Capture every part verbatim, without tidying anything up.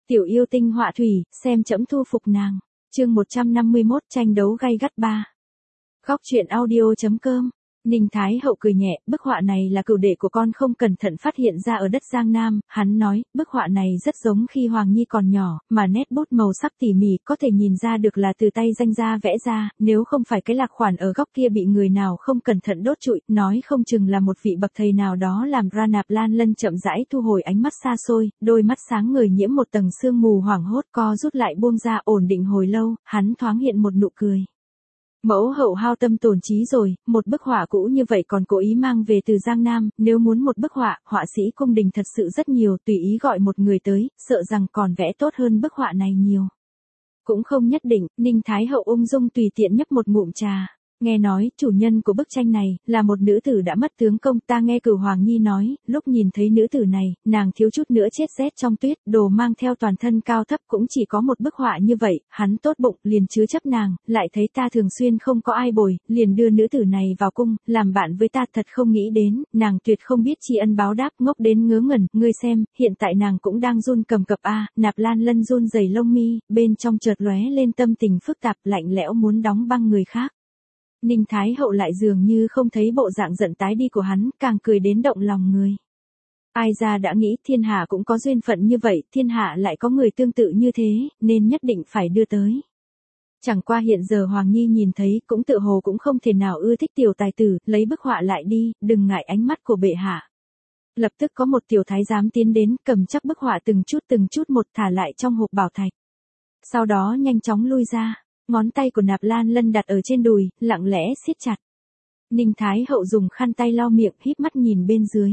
Tiểu yêu tinh họa thủy, xem trẫm thu phục nàng. Chương một trăm năm mươi mốt tranh đấu gay gắt ba. Góc truyện audio.com. Ninh Thái Hậu cười nhẹ, bức họa này là cửu đệ của con không cẩn thận phát hiện ra ở đất Giang Nam, hắn nói, bức họa này rất giống khi Hoàng Nhi còn nhỏ, mà nét bút màu sắc tỉ mỉ có thể nhìn ra được là từ tay danh gia vẽ ra, nếu không phải cái lạc khoản ở góc kia bị người nào không cẩn thận đốt trụi, nói không chừng là một vị bậc thầy nào đó làm ra. Nạp Lan Lân chậm rãi thu hồi ánh mắt xa xôi, đôi mắt sáng người nhiễm một tầng sương mù hoảng hốt co rút lại buông ra ổn định hồi lâu, hắn thoáng hiện một nụ cười. Mẫu hậu hao tâm tổn trí rồi, một bức họa cũ như vậy còn cố ý mang về từ Giang Nam, nếu muốn một bức họa, họa sĩ cung đình thật sự rất nhiều, tùy ý gọi một người tới, sợ rằng còn vẽ tốt hơn bức họa này nhiều. Cũng không nhất định, Ninh Thái Hậu ung dung tùy tiện nhấp một ngụm trà. Nghe nói, chủ nhân của bức tranh này, là một nữ tử đã mất tướng công. Ta nghe Cửu Hoàng Nhi nói, lúc nhìn thấy nữ tử này, nàng thiếu chút nữa chết rét trong tuyết, đồ mang theo toàn thân cao thấp cũng chỉ có một bức họa như vậy, hắn tốt bụng, liền chứa chấp nàng, lại thấy ta thường xuyên không có ai bồi, liền đưa nữ tử này vào cung, làm bạn với ta. Thật không nghĩ đến, nàng tuyệt không biết tri ân báo đáp, ngốc đến ngớ ngẩn. Ngươi xem, hiện tại nàng cũng đang run cầm cập a. Nạp Lan Lân run rẩy lông mi, bên trong chợt lóe lên tâm tình phức tạp, lạnh lẽo muốn đóng băng người khác. Ninh Thái Hậu lại dường như không thấy bộ dạng giận tái đi của hắn, càng cười đến động lòng người. Ai ra đã nghĩ thiên hạ cũng có duyên phận như vậy, thiên hạ lại có người tương tự như thế, nên nhất định phải đưa tới. Chẳng qua hiện giờ Hoàng Nhi nhìn thấy cũng tự hồ cũng không thể nào ưa thích tiểu tài tử, lấy bức họa lại đi, đừng ngại ánh mắt của bệ hạ. Lập tức có một tiểu thái giám tiến đến, cầm chắc bức họa từng chút từng chút một thả lại trong hộp bảo thạch. Sau đó nhanh chóng lui ra. Ngón tay của Nạp Lan Lân đặt ở trên đùi, lặng lẽ siết chặt. Ninh Thái Hậu dùng khăn tay lau miệng, híp mắt nhìn bên dưới.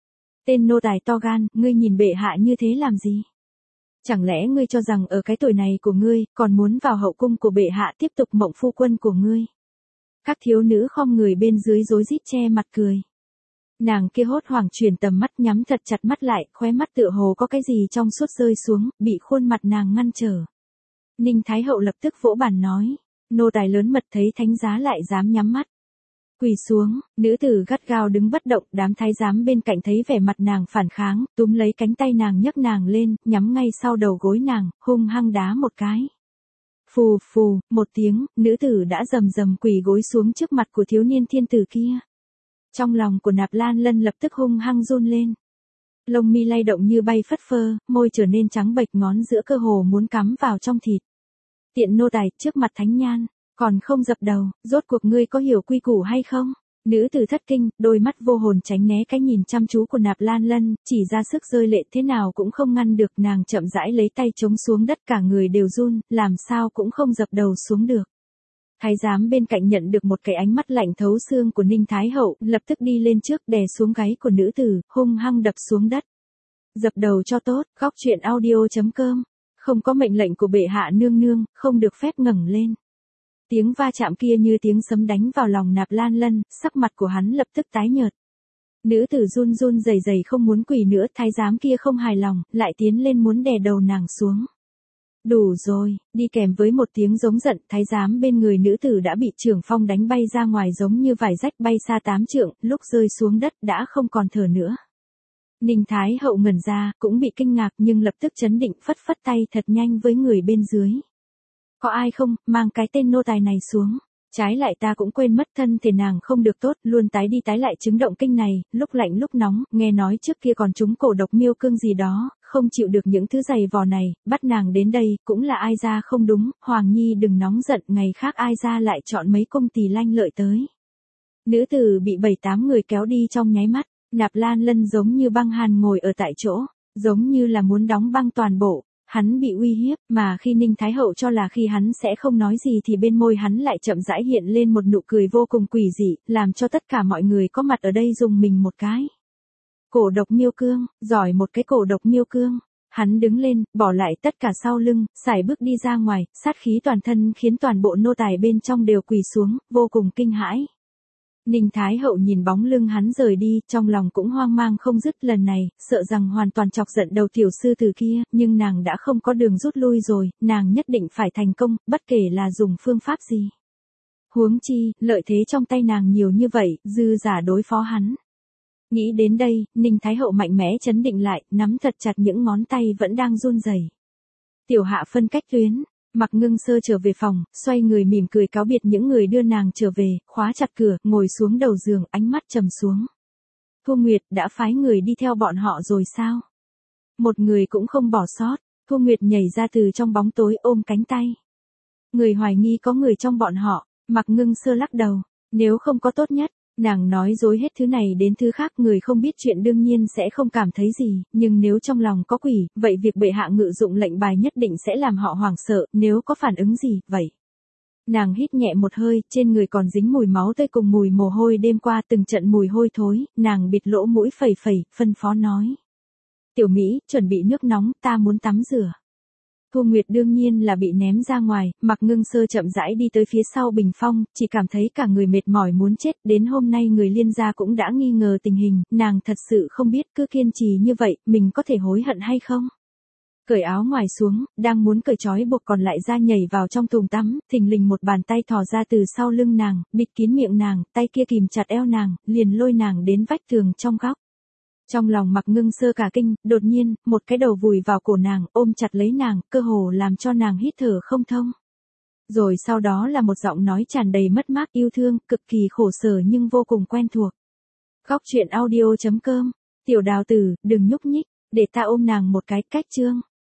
Tên nô tài to gan, ngươi nhìn bệ hạ như thế làm gì? Chẳng lẽ ngươi cho rằng ở cái tuổi này của ngươi, còn muốn vào hậu cung của bệ hạ tiếp tục mộng phu quân của ngươi? Các thiếu nữ khom người bên dưới rối rít che mặt cười. Nàng kia hốt hoảng chuyển tầm mắt, nhắm thật chặt mắt lại, khóe mắt tựa hồ có cái gì trong suốt rơi xuống, bị khuôn mặt nàng ngăn trở. Ninh Thái Hậu lập tức vỗ bàn nói, nô tài lớn mật thấy thánh giá lại dám nhắm mắt. Quỳ xuống, nữ tử gắt gao đứng bất động, đám thái giám bên cạnh thấy vẻ mặt nàng phản kháng, túm lấy cánh tay nàng nhấc nàng lên, nhắm ngay sau đầu gối nàng, hung hăng đá một cái. Phù phù, một tiếng, nữ tử đã rầm rầm quỳ gối xuống trước mặt của thiếu niên thiên tử kia. Trong lòng của Nạp Lan Lân lập tức hung hăng run lên. Lông mi lay động như bay phất phơ, môi trở nên trắng bệch, ngón giữa cơ hồ muốn cắm vào trong thịt. Tiện nô tài, trước mặt thánh nhan, còn không dập đầu, rốt cuộc ngươi có hiểu quy củ hay không? Nữ tử thất kinh, đôi mắt vô hồn tránh né cái nhìn chăm chú của Nạp Lan Lân, chỉ ra sức rơi lệ thế nào cũng không ngăn được. Nàng chậm rãi lấy tay chống xuống đất, cả người đều run, làm sao cũng không dập đầu xuống được. Thái giám bên cạnh nhận được một cái ánh mắt lạnh thấu xương của Ninh Thái Hậu, lập tức đi lên trước đè xuống gáy của nữ tử, hung hăng đập xuống đất. Dập đầu cho tốt. Góc truyện audio.com. Không có mệnh lệnh của bệ hạ nương nương, không được phép ngẩng lên. Tiếng va chạm kia như tiếng sấm đánh vào lòng Nạp Lan Lân, sắc mặt của hắn lập tức tái nhợt. Nữ tử run run rẩy rẩy không muốn quỳ nữa, thái giám kia không hài lòng, lại tiến lên muốn đè đầu nàng xuống. Đủ rồi, đi kèm với một tiếng giống giận, thái giám bên người nữ tử đã bị Trường Phong đánh bay ra ngoài giống như vải rách bay xa tám trượng, lúc rơi xuống đất đã không còn thở nữa. Ninh Thái Hậu ngẩn ra, cũng bị kinh ngạc nhưng lập tức chấn định, phất phất tay thật nhanh với người bên dưới. Có ai không, mang cái tên nô tài này xuống. Trái lại ta cũng quên mất thân thể nàng không được tốt, luôn tái đi tái lại chứng động kinh này, lúc lạnh lúc nóng, nghe nói trước kia còn trúng cổ độc miêu cương gì đó, không chịu được những thứ giày vò này, bắt nàng đến đây, cũng là ai ra không đúng. Hoàng Nhi đừng nóng giận, ngày khác ai ra lại chọn mấy công tỳ lanh lợi tới. Nữ tử bị bảy tám người kéo đi trong nháy mắt. Nạp Lan Lân giống như băng hàn ngồi ở tại chỗ, giống như là muốn đóng băng toàn bộ. Hắn bị uy hiếp, mà khi Ninh Thái Hậu cho là khi hắn sẽ không nói gì thì bên môi hắn lại chậm rãi hiện lên một nụ cười vô cùng quỷ dị, làm cho tất cả mọi người có mặt ở đây dùng mình một cái. Cổ độc miêu cương, giỏi một cái cổ độc miêu cương. Hắn đứng lên, bỏ lại tất cả sau lưng, sải bước đi ra ngoài, sát khí toàn thân khiến toàn bộ nô tài bên trong đều quỳ xuống, vô cùng kinh hãi. Ninh Thái Hậu nhìn bóng lưng hắn rời đi, trong lòng cũng hoang mang không dứt, lần này, sợ rằng hoàn toàn chọc giận đầu tiểu sư tử kia, nhưng nàng đã không có đường rút lui rồi, nàng nhất định phải thành công, bất kể là dùng phương pháp gì. Huống chi, lợi thế trong tay nàng nhiều như vậy, dư giả đối phó hắn. Nghĩ đến đây, Ninh Thái Hậu mạnh mẽ chấn định lại, nắm thật chặt những ngón tay vẫn đang run rẩy. Tiểu Hạ phân cách tuyến, Mạc Ngưng Sơ trở về phòng, xoay người mỉm cười cáo biệt những người đưa nàng trở về, khóa chặt cửa, ngồi xuống đầu giường, ánh mắt trầm xuống. Thu Nguyệt đã phái người đi theo bọn họ rồi sao? Một người cũng không bỏ sót. Thu Nguyệt nhảy ra từ trong bóng tối ôm cánh tay. Người hoài nghi có người trong bọn họ, Mạc Ngưng Sơ lắc đầu, nếu không có tốt nhất, nàng nói dối hết thứ này đến thứ khác, người không biết chuyện đương nhiên sẽ không cảm thấy gì, nhưng nếu trong lòng có quỷ, vậy việc bệ hạ ngự dụng lệnh bài nhất định sẽ làm họ hoảng sợ, nếu có phản ứng gì, vậy. Nàng hít nhẹ một hơi, trên người còn dính mùi máu tươi cùng mùi mồ hôi đêm qua từng trận mùi hôi thối, nàng bịt lỗ mũi phẩy phẩy, phân phó nói. Tiểu Mỹ, chuẩn bị nước nóng, ta muốn tắm rửa. Thu Nguyệt đương nhiên là bị ném ra ngoài, Mạc Ngưng Sơ chậm rãi đi tới phía sau bình phong, chỉ cảm thấy cả người mệt mỏi muốn chết, đến hôm nay người Liên gia cũng đã nghi ngờ tình hình, nàng thật sự không biết cứ kiên trì như vậy, mình có thể hối hận hay không. Cởi áo ngoài xuống, đang muốn cởi trói buộc còn lại ra nhảy vào trong thùng tắm, thình lình một bàn tay thò ra từ sau lưng nàng, bịt kín miệng nàng, tay kia kìm chặt eo nàng, liền lôi nàng đến vách tường trong góc. Trong lòng Mạc Ngưng Sơ cả kinh, đột nhiên, một cái đầu vùi vào cổ nàng, ôm chặt lấy nàng, cơ hồ làm cho nàng hít thở không thông. Rồi sau đó là một giọng nói tràn đầy mất mát yêu thương, cực kỳ khổ sở nhưng vô cùng quen thuộc. Góc truyện audio chấm com, Tiểu Đào Tử, đừng nhúc nhích, để ta ôm nàng một cái, cách chương.